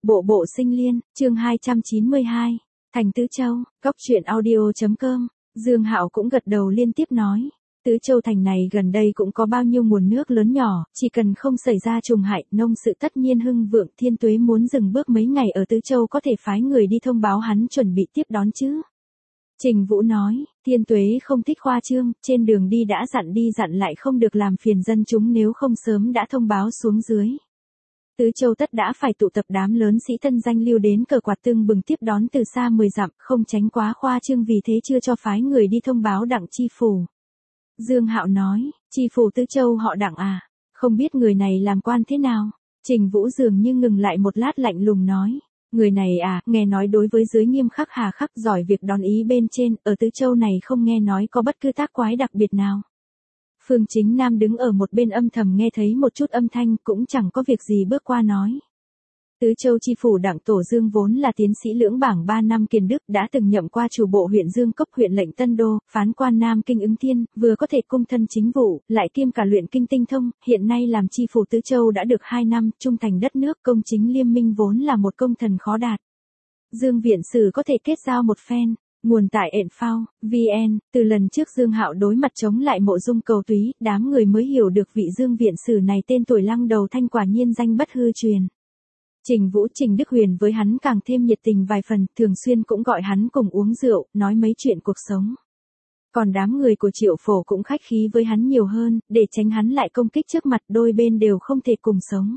Bộ bộ sinh liên, chương 292, thành Tứ Châu, góc truyện audio.com, Dương Hạo cũng gật đầu liên tiếp nói. Tứ Châu thành này gần đây cũng có bao nhiêu nguồn nước lớn nhỏ, chỉ cần không xảy ra trùng hại, nông sự tất nhiên hưng vượng. Thiên Tuế muốn dừng bước mấy ngày ở Tứ Châu có thể phái người đi thông báo hắn chuẩn bị tiếp đón chứ. Trình Vũ nói, Thiên Tuế không thích khoa trương, trên đường đi đã dặn đi dặn lại không được làm phiền dân chúng, nếu không sớm đã thông báo xuống dưới. Tứ Châu tất đã phải tụ tập đám lớn sĩ thân danh lưu đến cờ quạt tưng bừng tiếp đón từ xa 10 dặm, không tránh quá khoa trương, vì thế chưa cho phái người đi thông báo Đặng chi phủ. Dương Hạo nói, chi phủ Tứ Châu họ Đặng à, không biết người này làm quan thế nào. Trình Vũ dường như ngừng lại một lát lạnh lùng nói, người này à, nghe nói đối với dưới nghiêm khắc hà khắc, giỏi việc đón ý bên trên, ở Tứ Châu này không nghe nói có bất cứ tác quái đặc biệt nào. Phương Chính Nam đứng ở một bên âm thầm nghe thấy một chút âm thanh, cũng chẳng có việc gì bước qua nói. Tứ Châu chi phủ Đặng Tổ Dương vốn là tiến sĩ lưỡng bảng 3 năm kiền đức, đã từng nhậm qua chủ bộ huyện Dương Cốc, huyện lệnh Tân Đô, phán quan Nam Kinh Ứng Thiên, vừa có thể cung thân chính vụ, lại kiêm cả luyện kinh tinh thông, hiện nay làm chi phủ Tứ Châu đã được 2 năm, trung thành đất nước, công chính liêm minh, vốn là một công thần khó đạt. Dương viện sử có thể kết giao một phen. Nguồn tại ện VN, từ lần trước Dương Hạo đối mặt chống lại Mộ Dung Cầu Túy, đám người mới hiểu được vị Dương viện sử này tên tuổi lăng đầu thanh, quả nhiên danh bất hư truyền. Trình Vũ Trình Đức Huyền với hắn càng thêm nhiệt tình vài phần, thường xuyên cũng gọi hắn cùng uống rượu, nói mấy chuyện cuộc sống. Còn đám người của Triệu Phổ cũng khách khí với hắn nhiều hơn, để tránh hắn lại công kích trước mặt, đôi bên đều không thể cùng sống.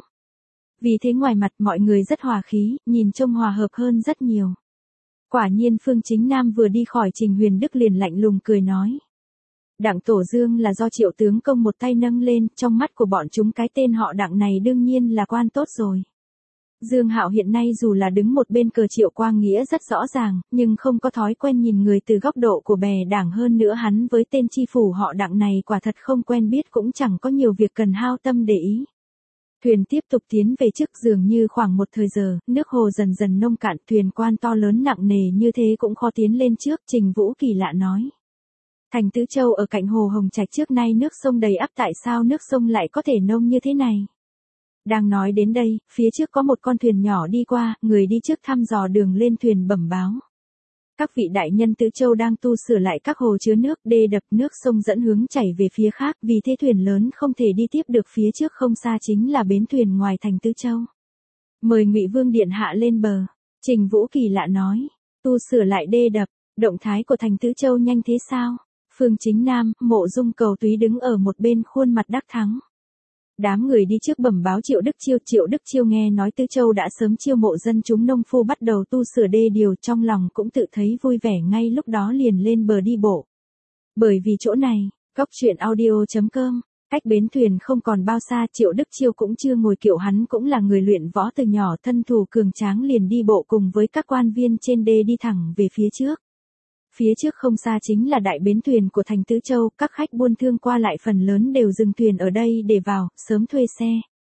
Vì thế ngoài mặt mọi người rất hòa khí, nhìn trông hòa hợp hơn rất nhiều. Quả nhiên Phương Chính Nam vừa đi khỏi Trình Huyền Đức liền lạnh lùng cười nói. Đặng Tổ Dương là do Triệu tướng công một tay nâng lên, trong mắt của bọn chúng cái tên họ Đặng này đương nhiên là quan tốt rồi. Dương Hạo hiện nay dù là đứng một bên cờ Triệu Quang Nghĩa rất rõ ràng, nhưng không có thói quen nhìn người từ góc độ của bè đảng, hơn nữa hắn với tên chi phủ họ Đặng này quả thật không quen biết, cũng chẳng có nhiều việc cần hao tâm để ý. Thuyền tiếp tục tiến về trước, dường như khoảng một thời giờ, nước hồ dần dần nông cạn, thuyền quan to lớn nặng nề như thế cũng khó tiến lên trước. Trình Vũ kỳ lạ nói. Thành Tứ Châu ở cạnh hồ Hồng Trạch, trước nay nước sông đầy ắp, tại sao nước sông lại có thể nông như thế này? Đang nói đến đây, phía trước có một con thuyền nhỏ đi qua, người đi trước thăm dò đường lên thuyền bẩm báo. Các vị đại nhân Tứ Châu đang tu sửa lại các hồ chứa nước, đê đập, nước sông dẫn hướng chảy về phía khác, vì thế thuyền lớn không thể đi tiếp được, phía trước không xa chính là bến thuyền ngoài thành Tứ Châu. Mời Ngụy Vương điện hạ lên bờ. Trình Vũ kỳ lạ nói, tu sửa lại đê đập, động thái của thành Tứ Châu nhanh thế sao? Phương Chính Nam, Mộ Dung Cầu Túy đứng ở một bên khuôn mặt đắc thắng. Đám người đi trước bẩm báo Triệu Đức Chiêu nghe nói Tứ Châu đã sớm chiêu mộ dân chúng nông phu bắt đầu tu sửa đê điều, trong lòng cũng tự thấy vui vẻ, ngay lúc đó liền lên bờ đi bộ. Bởi vì chỗ này, góc truyện audio.com, cách bến thuyền không còn bao xa, Triệu Đức Chiêu cũng chưa ngồi kiệu, hắn cũng là người luyện võ từ nhỏ, thân thủ cường tráng, liền đi bộ cùng với các quan viên trên đê đi thẳng về phía trước. Phía trước không xa chính là đại bến thuyền của thành Tứ Châu, các khách buôn thương qua lại phần lớn đều dừng thuyền ở đây để vào, sớm thuê xe.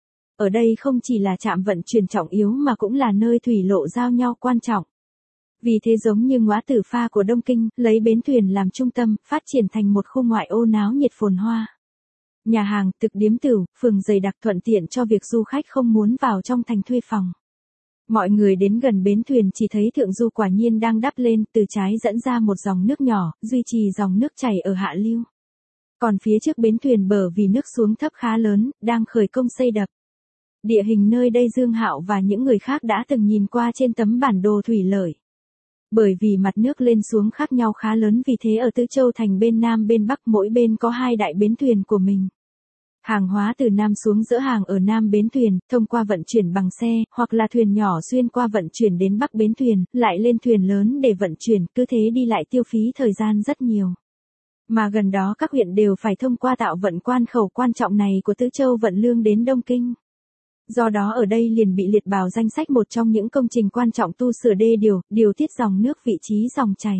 Ở đây không chỉ là trạm vận chuyển trọng yếu mà cũng là nơi thủy lộ giao nhau quan trọng. Vì thế giống như Ngóa Tử Pha của Đông Kinh, lấy bến thuyền làm trung tâm, phát triển thành một khu ngoại ô náo nhiệt phồn hoa. Nhà hàng, thực điếm tửu, phường dày đặc, thuận tiện cho việc du khách không muốn vào trong thành thuê phòng. Mọi người đến gần bến thuyền chỉ thấy thượng du quả nhiên đang đắp lên, từ trái dẫn ra một dòng nước nhỏ, duy trì dòng nước chảy ở hạ lưu. Còn phía trước bến thuyền bờ vì nước xuống thấp khá lớn, đang khởi công xây đập. Địa hình nơi đây Dương Hạo và những người khác đã từng nhìn qua trên tấm bản đồ thủy lợi. Bởi vì mặt nước lên xuống khác nhau khá lớn, vì thế ở Tứ Châu thành bên Nam bên Bắc mỗi bên có hai đại bến thuyền của mình. Hàng hóa từ Nam xuống dỡ hàng ở Nam bến thuyền, thông qua vận chuyển bằng xe, hoặc là thuyền nhỏ xuyên qua vận chuyển đến Bắc bến thuyền, lại lên thuyền lớn để vận chuyển, cứ thế đi lại tiêu phí thời gian rất nhiều. Mà gần đó các huyện đều phải thông qua tạo vận quan khẩu quan trọng này của Tứ Châu vận lương đến Đông Kinh. Do đó ở đây liền bị liệt vào danh sách một trong những công trình quan trọng tu sửa đê điều tiết dòng nước, vị trí dòng chảy.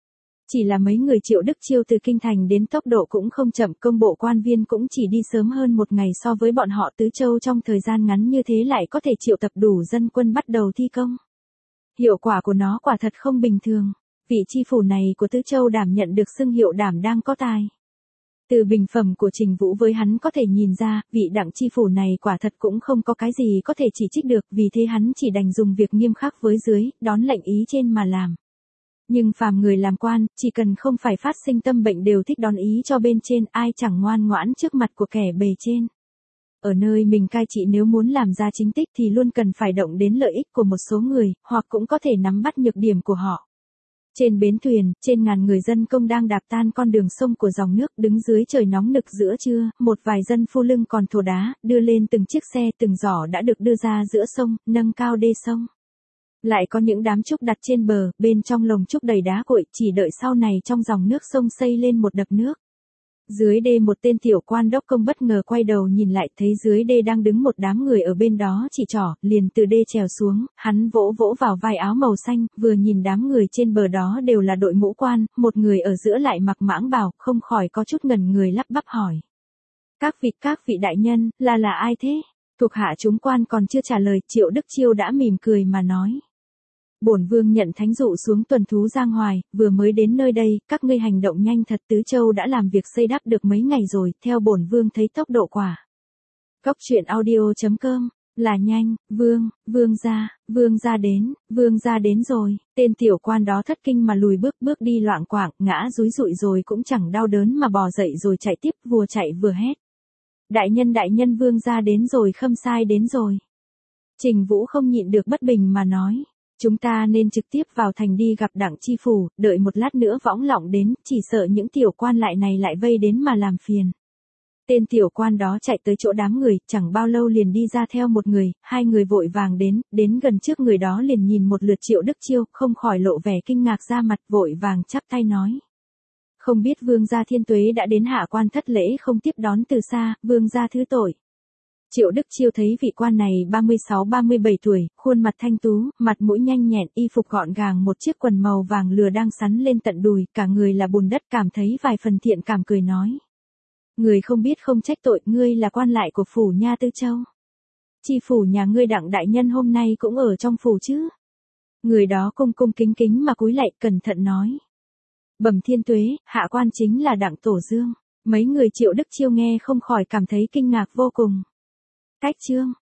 Chỉ là mấy người Triệu Đức Chiêu từ kinh thành đến tốc độ cũng không chậm, công bộ quan viên cũng chỉ đi sớm hơn một ngày so với bọn họ. Tứ Châu trong thời gian ngắn như thế lại có thể triệu tập đủ dân quân bắt đầu thi công. Hiệu quả của nó quả thật không bình thường. Vị chi phủ này của Tứ Châu đảm nhận được xưng hiệu đảm đang có tài. Từ bình phẩm của Trình Vũ với hắn có thể nhìn ra, vị Đặng chi phủ này quả thật cũng không có cái gì có thể chỉ trích được, vì thế hắn chỉ đành dùng việc nghiêm khắc với dưới, đón lệnh ý trên mà làm. Nhưng phàm người làm quan, chỉ cần không phải phát sinh tâm bệnh đều thích đón ý cho bên trên, ai chẳng ngoan ngoãn trước mặt của kẻ bề trên. Ở nơi mình cai trị nếu muốn làm ra chính tích thì luôn cần phải động đến lợi ích của một số người, hoặc cũng có thể nắm bắt nhược điểm của họ. Trên bến thuyền, trên ngàn người dân công đang đạp tan con đường sông của dòng nước, đứng dưới trời nóng nực giữa trưa, một vài dân phu lưng còn thồ đá, đưa lên từng chiếc xe từng giỏ đã được đưa ra giữa sông, nâng cao đê sông. Lại có những đám trúc đặt trên bờ, bên trong lồng trúc đầy đá cuội, chỉ đợi sau này trong dòng nước sông xây lên một đập nước. Dưới đê một tên tiểu quan đốc công bất ngờ quay đầu nhìn lại, thấy dưới đê đang đứng một đám người ở bên đó chỉ trỏ, liền từ đê trèo xuống, hắn vỗ vỗ vào vai áo màu xanh, vừa nhìn đám người trên bờ đó đều là đội mũ quan, một người ở giữa lại mặc mãng bào, không khỏi có chút ngần người lắp bắp hỏi. Các vị đại nhân, là ai thế? Thuộc hạ chúng quan còn chưa trả lời, Triệu Đức Chiêu đã mỉm cười mà nói. Bổn vương nhận thánh dụ xuống tuần thú Giang Hoài, vừa mới đến nơi đây, các ngươi hành động nhanh thật, Tứ Châu đã làm việc xây đắp được mấy ngày rồi, theo bổn vương thấy tốc độ quả. Cóc truyện audio.com, là nhanh, vương gia đến rồi, tên tiểu quan đó thất kinh mà lùi bước đi loạng quạng, ngã rúi rụi rồi cũng chẳng đau đớn mà bò dậy rồi chạy tiếp, vừa chạy vừa hét. Đại nhân vương gia đến rồi, khâm sai đến rồi. Trình Vũ không nhịn được bất bình mà nói. Chúng ta nên trực tiếp vào thành đi gặp Đặng chi phủ, đợi một lát nữa võng lọng đến, chỉ sợ những tiểu quan lại này lại vây đến mà làm phiền. Tên tiểu quan đó chạy tới chỗ đám người, chẳng bao lâu liền đi ra theo một người, hai người vội vàng đến gần trước người đó liền nhìn một lượt Triệu Đức Chiêu, không khỏi lộ vẻ kinh ngạc ra mặt, vội vàng chắp tay nói. Không biết vương gia thiên tuế đã đến, hạ quan thất lễ không tiếp đón từ xa, vương gia thứ tội. Triệu Đức Chiêu thấy vị quan này 36-37 tuổi, khuôn mặt thanh tú, mặt mũi nhanh nhẹn, y phục gọn gàng, một chiếc quần màu vàng lừa đang sắn lên tận đùi, cả người là bùn đất, cảm thấy vài phần thiện cảm cười nói. Người không biết không trách tội, ngươi là quan lại của phủ nha Tư Châu. Chi phủ nhà ngươi Đặng đại nhân hôm nay cũng ở trong phủ chứ? Người đó cung kính mà cúi lạy, cẩn thận nói. Bẩm thiên tuế, hạ quan chính là Đặng Tổ Dương. Mấy người Triệu Đức Chiêu nghe không khỏi cảm thấy kinh ngạc vô cùng. Cách chương